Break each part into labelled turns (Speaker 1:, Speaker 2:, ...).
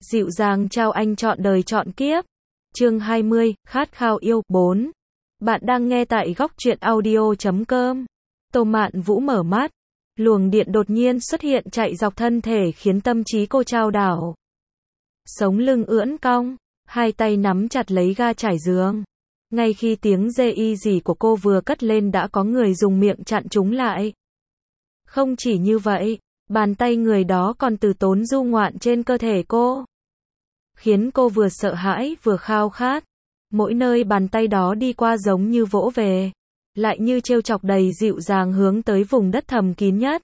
Speaker 1: Dịu dàng trao anh trọn đời trọn kiếp. Chương 20, khát khao yêu. 4. Bạn đang nghe tại góc truyện audio.com. Tô Mạn Vũ mở mắt. Luồng điện đột nhiên xuất hiện chạy dọc thân thể khiến tâm trí cô chao đảo. Sống lưng ưỡn cong, hai tay nắm chặt lấy ga trải giường. Ngay khi tiếng rê y rỉ của cô vừa cất lên đã có người dùng miệng chặn chúng lại. Không chỉ như vậy, bàn tay người đó còn từ tốn du ngoạn trên cơ thể cô, khiến cô vừa sợ hãi vừa khao khát. Mỗi nơi bàn tay đó đi qua giống như vỗ về, lại như trêu chọc đầy dịu dàng hướng tới vùng đất thầm kín nhất.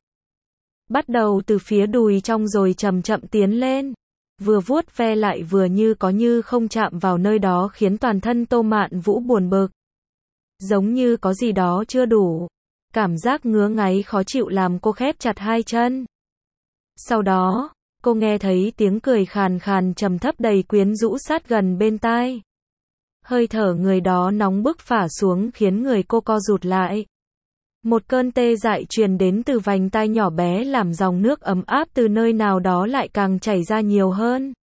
Speaker 1: Bắt đầu từ phía đùi trong rồi chậm chậm tiến lên, vừa vuốt ve lại vừa như có như không chạm vào nơi đó khiến toàn thân Tô Mạn Vũ buồn bực. Giống như có gì đó chưa đủ. Cảm giác ngứa ngáy khó chịu làm cô khép chặt hai chân. Sau đó, cô nghe thấy tiếng cười khàn khàn trầm thấp đầy quyến rũ sát gần bên tai. Hơi thở người đó nóng bức phả xuống khiến người cô co rụt lại. Một cơn tê dại truyền đến từ vành tai nhỏ bé làm dòng nước ấm áp từ nơi nào đó lại càng chảy ra nhiều hơn.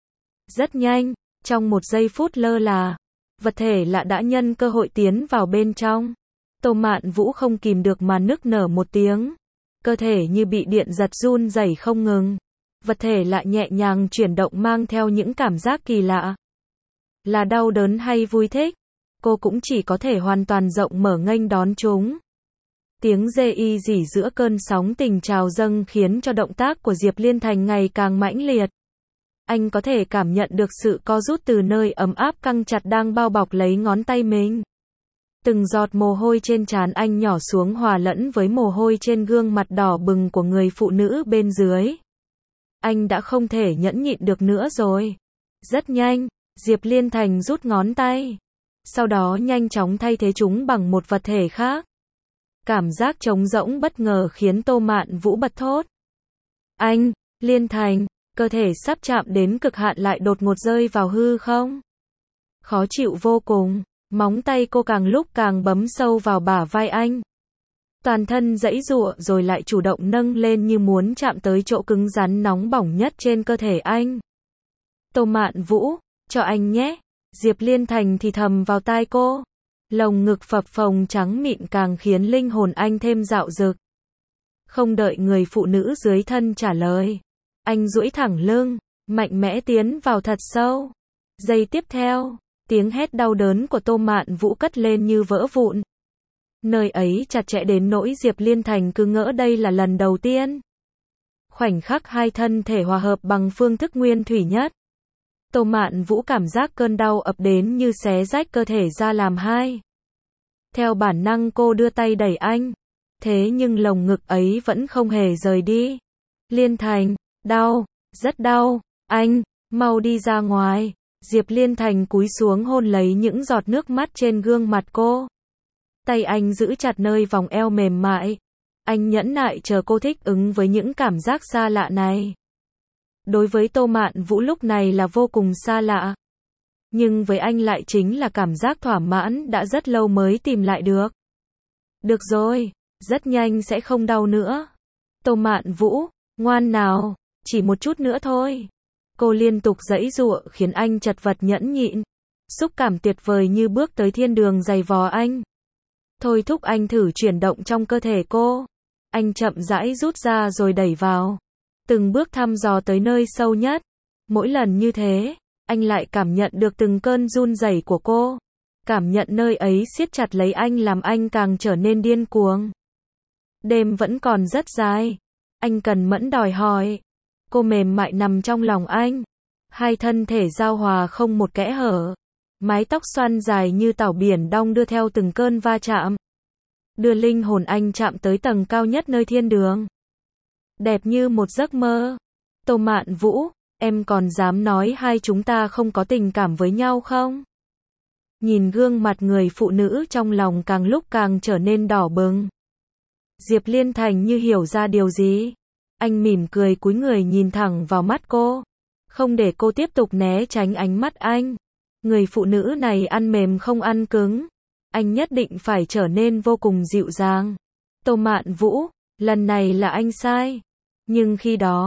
Speaker 1: Rất nhanh, trong một giây phút lơ là, vật thể lạ đã nhân cơ hội tiến vào bên trong. Tô Mạn Vũ không kìm được mà nức nở một tiếng. Cơ thể như bị điện giật run rẩy không ngừng. Vật thể lạ nhẹ nhàng chuyển động mang theo những cảm giác kỳ lạ. Là đau đớn hay vui thích, cô cũng chỉ có thể hoàn toàn rộng mở nghênh đón chúng. Tiếng rê y rỉ giữa cơn sóng tình trào dâng khiến cho động tác của Diệp Liên Thành ngày càng mãnh liệt. Anh có thể cảm nhận được sự co rút từ nơi ấm áp căng chặt đang bao bọc lấy ngón tay mình. Từng giọt mồ hôi trên trán anh nhỏ xuống hòa lẫn với mồ hôi trên gương mặt đỏ bừng của người phụ nữ bên dưới. Anh đã không thể nhẫn nhịn được nữa rồi. Rất nhanh, Diệp Liên Thành rút ngón tay. Sau đó nhanh chóng thay thế chúng bằng một vật thể khác. Cảm giác trống rỗng bất ngờ khiến Tô Mạn Vũ bật thốt. Anh, Liên Thành, cơ thể sắp chạm đến cực hạn lại đột ngột rơi vào hư không. Khó chịu vô cùng. Móng tay cô càng lúc càng bấm sâu vào bả vai anh. Toàn thân giãy giụa rồi lại chủ động nâng lên như muốn chạm tới chỗ cứng rắn nóng bỏng nhất trên cơ thể anh. Tô Mạn Vũ, cho anh nhé. Diệp Liên Thành thì thầm vào tai cô. Lồng ngực phập phồng trắng mịn càng khiến linh hồn anh thêm dạo dực. Không đợi người phụ nữ dưới thân trả lời, anh duỗi thẳng lưng, mạnh mẽ tiến vào thật sâu. Giây tiếp theo, tiếng hét đau đớn của Tô Mạn Vũ cất lên như vỡ vụn. Nơi ấy chặt chẽ đến nỗi Diệp Liên Thành cứ ngỡ đây là lần đầu tiên. Khoảnh khắc hai thân thể hòa hợp bằng phương thức nguyên thủy nhất. Tô Mạn Vũ cảm giác cơn đau ập đến như xé rách cơ thể ra làm hai. Theo bản năng cô đưa tay đẩy anh. Thế nhưng lồng ngực ấy vẫn không hề rời đi. Liên Thành, đau, rất đau, anh, mau đi ra ngoài. Diệp Liên Thành cúi xuống hôn lấy những giọt nước mắt trên gương mặt cô. Tay anh giữ chặt nơi vòng eo mềm mại. Anh nhẫn nại chờ cô thích ứng với những cảm giác xa lạ này. Đối với Tô Mạn Vũ lúc này là vô cùng xa lạ. Nhưng với anh lại chính là cảm giác thỏa mãn đã rất lâu mới tìm lại được. Được rồi, rất nhanh sẽ không đau nữa. Tô Mạn Vũ, ngoan nào, chỉ một chút nữa thôi. Cô liên tục giãy giụa khiến anh chật vật nhẫn nhịn. Xúc cảm tuyệt vời như bước tới thiên đường giày vò anh. Thôi thúc anh thử chuyển động trong cơ thể cô. Anh chậm rãi rút ra rồi đẩy vào. Từng bước thăm dò tới nơi sâu nhất. Mỗi lần như thế, anh lại cảm nhận được từng cơn run rẩy của cô. Cảm nhận nơi ấy siết chặt lấy anh làm anh càng trở nên điên cuồng. Đêm vẫn còn rất dài. Anh cần mẫn đòi hỏi. Cô mềm mại nằm trong lòng anh. Hai thân thể giao hòa không một kẽ hở. Mái tóc xoăn dài như tảo biển đong đưa theo từng cơn va chạm. Đưa linh hồn anh chạm tới tầng cao nhất nơi thiên đường. Đẹp như một giấc mơ. Tô Mạn Vũ, em còn dám nói hai chúng ta không có tình cảm với nhau không? Nhìn gương mặt người phụ nữ trong lòng càng lúc càng trở nên đỏ bừng. Diệp Liên Thành như hiểu ra điều gì. Anh mỉm cười cúi người nhìn thẳng vào mắt cô. Không để cô tiếp tục né tránh ánh mắt anh. Người phụ nữ này ăn mềm không ăn cứng. Anh nhất định phải trở nên vô cùng dịu dàng. Tô Mạn Vũ, lần này là anh sai. Nhưng khi đó,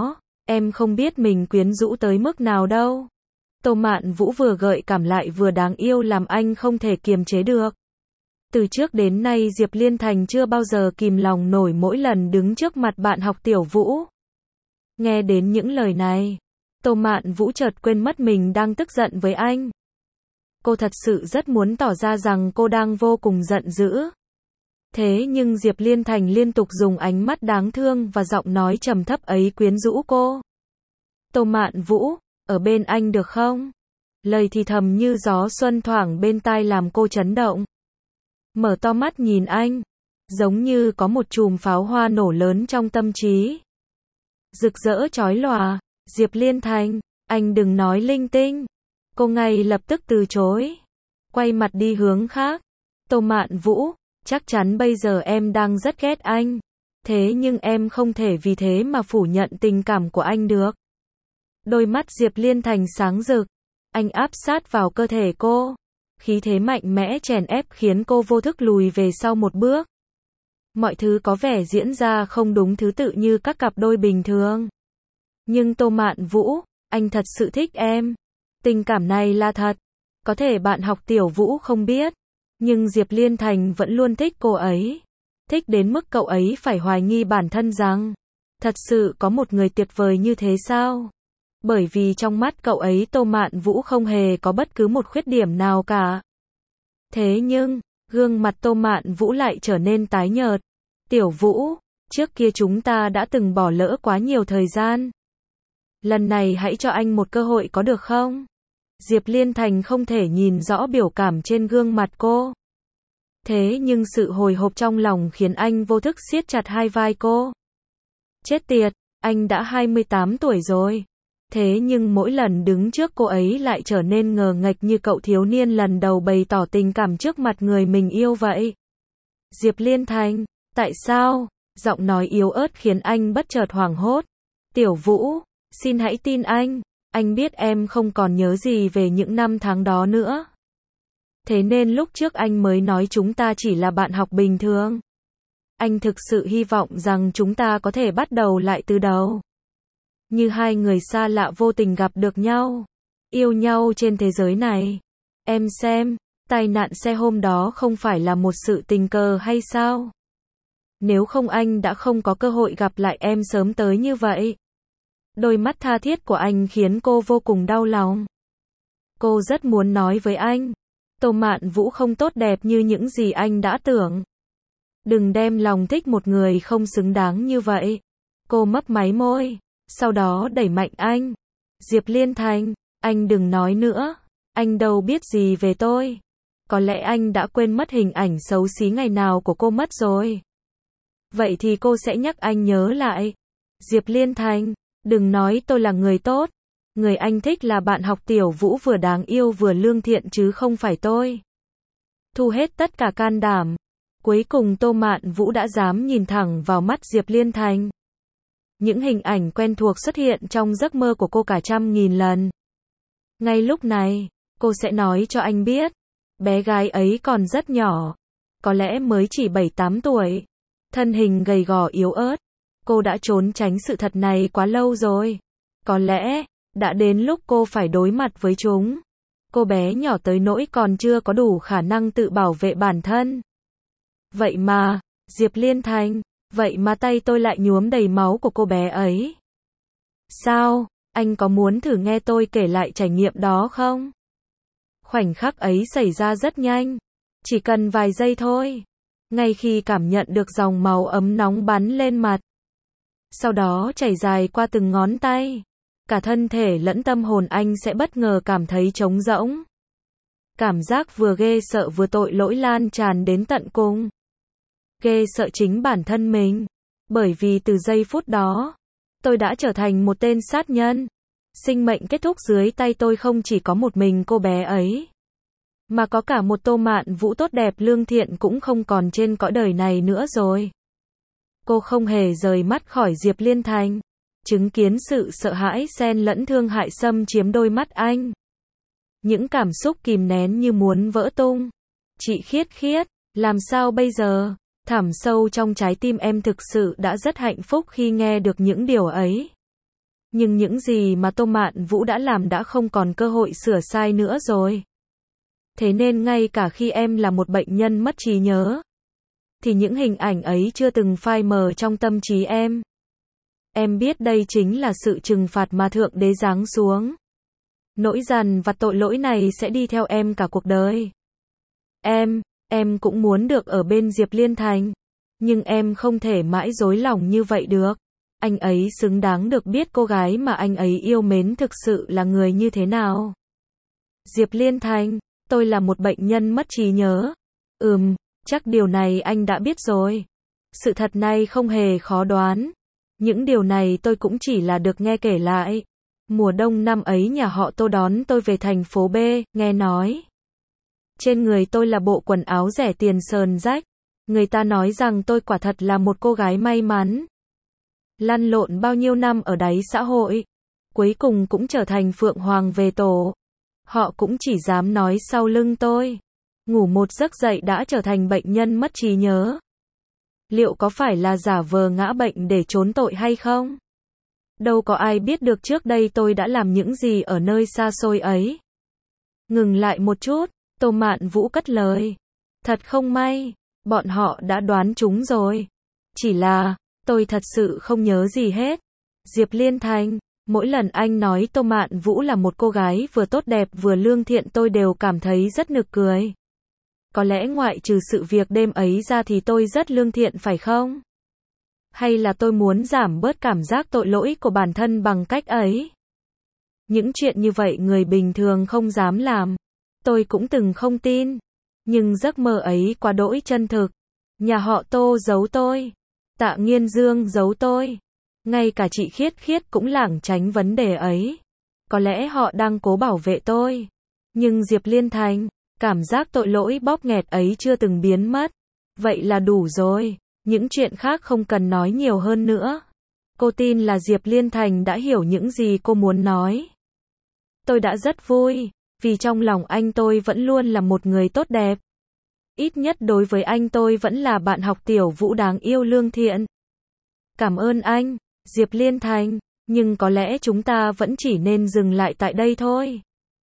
Speaker 1: Em không biết mình quyến rũ tới mức nào đâu. Tô Mạn Vũ vừa gợi cảm lại vừa đáng yêu làm anh không thể kiềm chế được. Từ trước đến nay Diệp Liên Thành chưa bao giờ kìm lòng nổi mỗi lần đứng trước mặt bạn học Tiểu Vũ. Nghe đến những lời này, Tô Mạn Vũ chợt quên mất mình đang tức giận với anh. Cô thật sự rất muốn tỏ ra rằng cô đang vô cùng giận dữ. Thế nhưng Diệp Liên Thành liên tục dùng ánh mắt đáng thương và giọng nói trầm thấp ấy quyến rũ cô. Tô Mạn Vũ, ở bên anh được không? Lời thì thầm như gió xuân thoảng bên tai làm cô chấn động. Mở to mắt nhìn anh, giống như có một chùm pháo hoa nổ lớn trong tâm trí. Rực rỡ chói lòa, Diệp Liên Thành, anh đừng nói linh tinh. Cô ngay lập tức từ chối. Quay mặt đi hướng khác. Tô Mạn Vũ, chắc chắn bây giờ em đang rất ghét anh. Thế nhưng em không thể vì thế mà phủ nhận tình cảm của anh được. Đôi mắt Diệp Liên Thành sáng rực. Anh áp sát vào cơ thể cô. Khí thế mạnh mẽ chèn ép khiến cô vô thức lùi về sau một bước. Mọi thứ có vẻ diễn ra không đúng thứ tự như các cặp đôi bình thường. Nhưng Tô Mạn Vũ, anh thật sự thích em. Tình cảm này là thật. Có thể bạn học Tiểu Vũ không biết. Nhưng Diệp Liên Thành vẫn luôn thích cô ấy. Thích đến mức cậu ấy phải hoài nghi bản thân rằng thật sự có một người tuyệt vời như thế sao? Bởi vì trong mắt cậu ấy Tô Mạn Vũ không hề có bất cứ một khuyết điểm nào cả. Thế nhưng, gương mặt Tô Mạn Vũ lại trở nên tái nhợt. Tiểu Vũ, trước kia chúng ta đã từng bỏ lỡ quá nhiều thời gian. Lần này hãy cho anh một cơ hội có được không? Diệp Liên Thành không thể nhìn rõ biểu cảm trên gương mặt cô. Thế nhưng sự hồi hộp trong lòng khiến anh vô thức siết chặt hai vai cô. Chết tiệt, anh đã 28 tuổi rồi. Thế nhưng mỗi lần đứng trước cô ấy lại trở nên ngờ nghệch như cậu thiếu niên lần đầu bày tỏ tình cảm trước mặt người mình yêu vậy. Diệp Liên Thành, tại sao? Giọng nói yếu ớt khiến anh bất chợt hoảng hốt. Tiểu Vũ, xin hãy tin anh biết em không còn nhớ gì về những năm tháng đó nữa. Thế nên lúc trước anh mới nói chúng ta chỉ là bạn học bình thường. Anh thực sự hy vọng rằng chúng ta có thể bắt đầu lại từ đầu. Như hai người xa lạ vô tình gặp được nhau, yêu nhau trên thế giới này. Em xem, tai nạn xe hôm đó không phải là một sự tình cờ hay sao? Nếu không anh đã không có cơ hội gặp lại em sớm tới như vậy. Đôi mắt tha thiết của anh khiến cô vô cùng đau lòng. Cô rất muốn nói với anh, Tô Mạn Vũ không tốt đẹp như những gì anh đã tưởng. Đừng đem lòng thích một người không xứng đáng như vậy. Cô mấp máy môi, sau đó đẩy mạnh anh. Diệp Liên Thành, anh đừng nói nữa. Anh đâu biết gì về tôi. Có lẽ anh đã quên mất hình ảnh xấu xí ngày nào của cô mất rồi. Vậy thì cô sẽ nhắc anh nhớ lại. Diệp Liên Thành, đừng nói tôi là người tốt. Người anh thích là bạn học Tiểu Vũ vừa đáng yêu vừa lương thiện chứ không phải tôi. Thu hết tất cả can đảm. Cuối cùng Tô Mạn Vũ đã dám nhìn thẳng vào mắt Diệp Liên Thành. Những hình ảnh quen thuộc xuất hiện trong giấc mơ của cô cả trăm nghìn lần. Ngay lúc này, cô sẽ nói cho anh biết. Bé gái ấy còn rất nhỏ. Có lẽ mới chỉ 7-8 tuổi. Thân hình gầy gò yếu ớt. Cô đã trốn tránh sự thật này quá lâu rồi. Có lẽ đã đến lúc cô phải đối mặt với chúng. Cô bé nhỏ tới nỗi còn chưa có đủ khả năng tự bảo vệ bản thân. Vậy mà, Diệp Liên Thành, vậy mà tay tôi lại nhuốm đầy máu của cô bé ấy. Sao, anh có muốn thử nghe tôi kể lại trải nghiệm đó không? Khoảnh khắc ấy xảy ra rất nhanh. Chỉ cần vài giây thôi. Ngay khi cảm nhận được dòng máu ấm nóng bắn lên mặt. Sau đó chảy dài qua từng ngón tay. Cả thân thể lẫn tâm hồn anh sẽ bất ngờ cảm thấy trống rỗng. Cảm giác vừa ghê sợ vừa tội lỗi lan tràn đến tận cùng. Ghê sợ chính bản thân mình. Bởi vì từ giây phút đó, tôi đã trở thành một tên sát nhân. Sinh mệnh kết thúc dưới tay tôi không chỉ có một mình cô bé ấy. Mà có cả một Tô Mạn Vũ tốt đẹp lương thiện cũng không còn trên cõi đời này nữa rồi. Cô không hề rời mắt khỏi Diệp Liên Thành. Chứng kiến sự sợ hãi xen lẫn thương hại xâm chiếm đôi mắt anh. Những cảm xúc kìm nén như muốn vỡ tung. Chị Khiết Khiết, làm sao bây giờ? Thẳm sâu trong trái tim em thực sự đã rất hạnh phúc khi nghe được những điều ấy. Nhưng những gì mà Tô Mạn Vũ đã làm đã không còn cơ hội sửa sai nữa rồi. Thế nên ngay cả khi em là một bệnh nhân mất trí nhớ, thì những hình ảnh ấy chưa từng phai mờ trong tâm trí em. Em biết đây chính là sự trừng phạt mà Thượng Đế giáng xuống. Nỗi dằn vặt tội lỗi này sẽ đi theo em cả cuộc đời. Em cũng muốn được ở bên Diệp Liên Thành. Nhưng em không thể mãi dối lòng như vậy được. Anh ấy xứng đáng được biết cô gái mà anh ấy yêu mến thực sự là người như thế nào. Diệp Liên Thành, tôi là một bệnh nhân mất trí nhớ. Chắc điều này anh đã biết rồi. Sự thật này không hề khó đoán. Những điều này tôi cũng chỉ là được nghe kể lại. Mùa đông năm ấy nhà họ Tô đón tôi về thành phố B, nghe nói. Trên người tôi là bộ quần áo rẻ tiền sờn rách. Người ta nói rằng tôi quả thật là một cô gái may mắn. Lăn lộn bao nhiêu năm ở đáy xã hội. Cuối cùng cũng trở thành phượng hoàng về tổ. Họ cũng chỉ dám nói sau lưng tôi. Ngủ một giấc dậy đã trở thành bệnh nhân mất trí nhớ. Liệu có phải là giả vờ ngã bệnh để trốn tội hay không? Đâu có ai biết được trước đây tôi đã làm những gì ở nơi xa xôi ấy. Ngừng lại một chút, Tô Mạn Vũ cất lời. Thật không may, bọn họ đã đoán chúng rồi. Chỉ là, tôi thật sự không nhớ gì hết. Diệp Liên Thành, mỗi lần anh nói Tô Mạn Vũ là một cô gái vừa tốt đẹp vừa lương thiện tôi đều cảm thấy rất nực cười. Có lẽ ngoại trừ sự việc đêm ấy ra thì tôi rất lương thiện phải không? Hay là tôi muốn giảm bớt cảm giác tội lỗi của bản thân bằng cách ấy? Những chuyện như vậy người bình thường không dám làm. Tôi cũng từng không tin. Nhưng giấc mơ ấy quá đỗi chân thực. Nhà họ Tô giấu tôi. Tạ Nghiên Dương giấu tôi. Ngay cả chị Khiết Khiết cũng lảng tránh vấn đề ấy. Có lẽ họ đang cố bảo vệ tôi. Nhưng Diệp Liên Thành, cảm giác tội lỗi bóp nghẹt ấy chưa từng biến mất. Vậy là đủ rồi. Những chuyện khác không cần nói nhiều hơn nữa. Cô tin là Diệp Liên Thành đã hiểu những gì cô muốn nói. Tôi đã rất vui. Vì trong lòng anh tôi vẫn luôn là một người tốt đẹp. Ít nhất đối với anh tôi vẫn là bạn học Tiểu Vũ đáng yêu lương thiện. Cảm ơn anh, Diệp Liên Thành. Nhưng có lẽ chúng ta vẫn chỉ nên dừng lại tại đây thôi.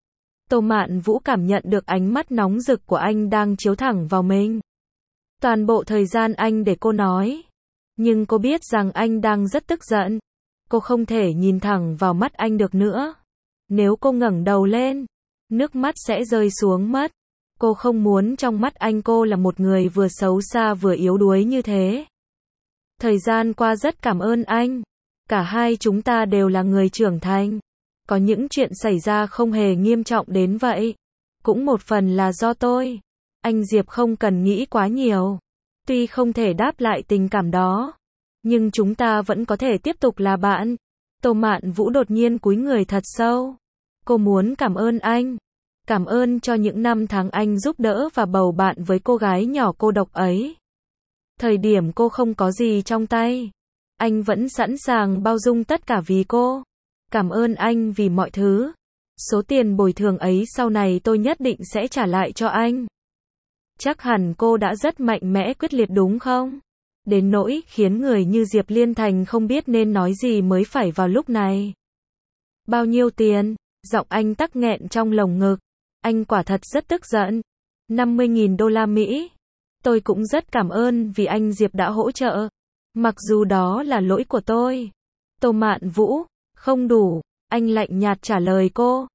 Speaker 1: Tô Mạn Vũ cảm nhận được ánh mắt nóng rực của anh đang chiếu thẳng vào mình. Toàn bộ thời gian anh để cô nói. Nhưng cô biết rằng anh đang rất tức giận. Cô không thể nhìn thẳng vào mắt anh được nữa. Nếu cô ngẩng đầu lên, nước mắt sẽ rơi xuống mất. Cô không muốn trong mắt anh cô là một người vừa xấu xa vừa yếu đuối như thế. Thời gian qua rất cảm ơn anh. Cả hai chúng ta đều là người trưởng thành. Có những chuyện xảy ra không hề nghiêm trọng đến vậy. Cũng một phần là do tôi. Anh Diệp không cần nghĩ quá nhiều. Tuy không thể đáp lại tình cảm đó, nhưng chúng ta vẫn có thể tiếp tục là bạn. Tô Mạn Vũ đột nhiên cúi người thật sâu. Cô muốn cảm ơn anh. Cảm ơn cho những năm tháng anh giúp đỡ và bầu bạn với cô gái nhỏ cô độc ấy. Thời điểm cô không có gì trong tay, anh vẫn sẵn sàng bao dung tất cả vì cô. Cảm ơn anh vì mọi thứ. Số tiền bồi thường ấy sau này tôi nhất định sẽ trả lại cho anh. Chắc hẳn cô đã rất mạnh mẽ quyết liệt đúng không? Đến nỗi khiến người như Diệp Liên Thành không biết nên nói gì mới phải vào lúc này. Bao nhiêu tiền? Giọng anh tắc nghẹn trong lồng ngực. Anh quả thật rất tức giận. 50.000 đô la Mỹ. Tôi cũng rất cảm ơn vì anh Diệp đã hỗ trợ. Mặc dù đó là lỗi của tôi. Tô Mạn Vũ, không đủ. Anh lạnh nhạt trả lời cô.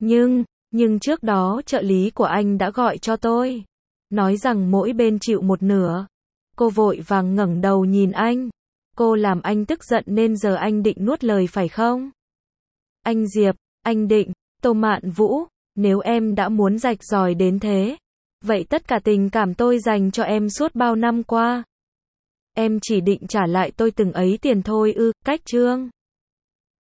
Speaker 1: Nhưng trước đó trợ lý của anh đã gọi cho tôi. Nói rằng mỗi bên chịu một nửa. Cô vội vàng ngẩng đầu nhìn anh. Cô làm anh tức giận nên giờ anh định nuốt lời phải không? Anh Diệp, anh định. Tô Mạn Vũ, nếu em đã muốn rạch ròi đến thế, vậy tất cả tình cảm tôi dành cho em suốt bao năm qua, em chỉ định trả lại tôi từng ấy tiền thôi ư? Cách chương